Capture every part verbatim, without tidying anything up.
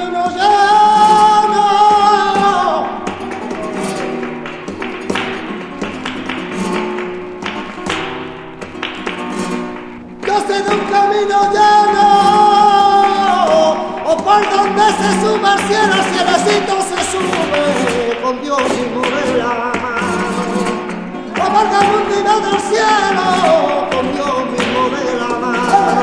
camino llano, yo sé de un camino llano, o por donde se sube al cielo, el cielecito se sube con Dios mismo de la mano, o por donde un del cielo con Dios mismo de la mano.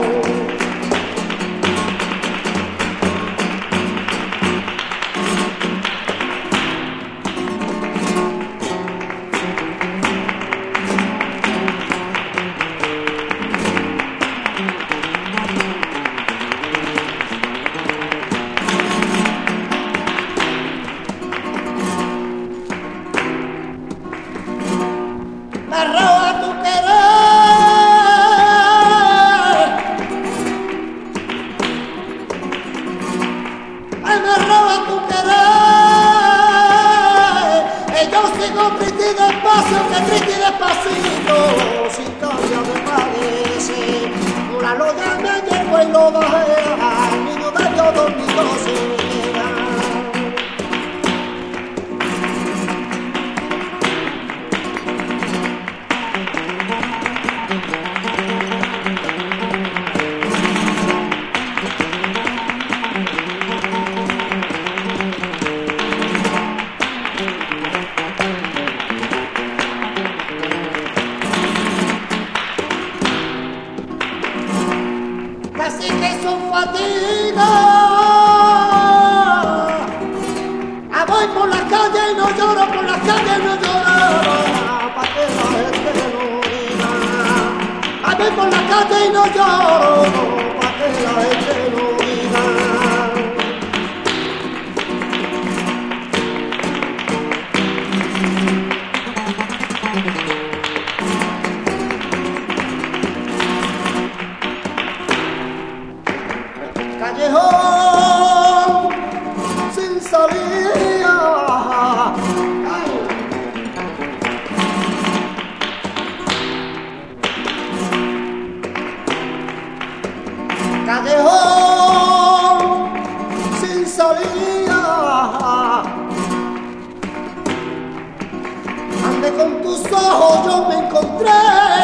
Me roba tu querer, ay, me roba tu querer, y yo sigo triste y despacio, que triste y despacito, sin cambio me parece, una loya me llevo y lo bajé, al niño de Dios dormido se queda. Así que son fatiga, ah, voy por la calle y no lloro, por la calle y no lloro, para que la gente no diga. Ah, voy por la calle y no lloro, para que la gente no diga. Callejón sin salida, ay. Callejón sin salida, ande con tus ojos yo me encontré.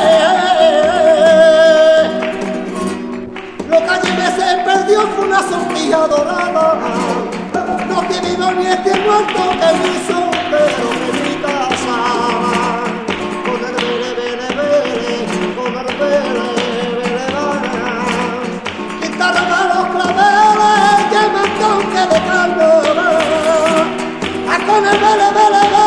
Lo que allí me se perdió fue una sortija dorada. No tiene vivo ni este muerto que me hizo un pero en mi casa. Con el vele, vele, vele, con el vele, vele, vele. Quitaron a los claveles, que me toque de calor. Con el vele, vele, vele.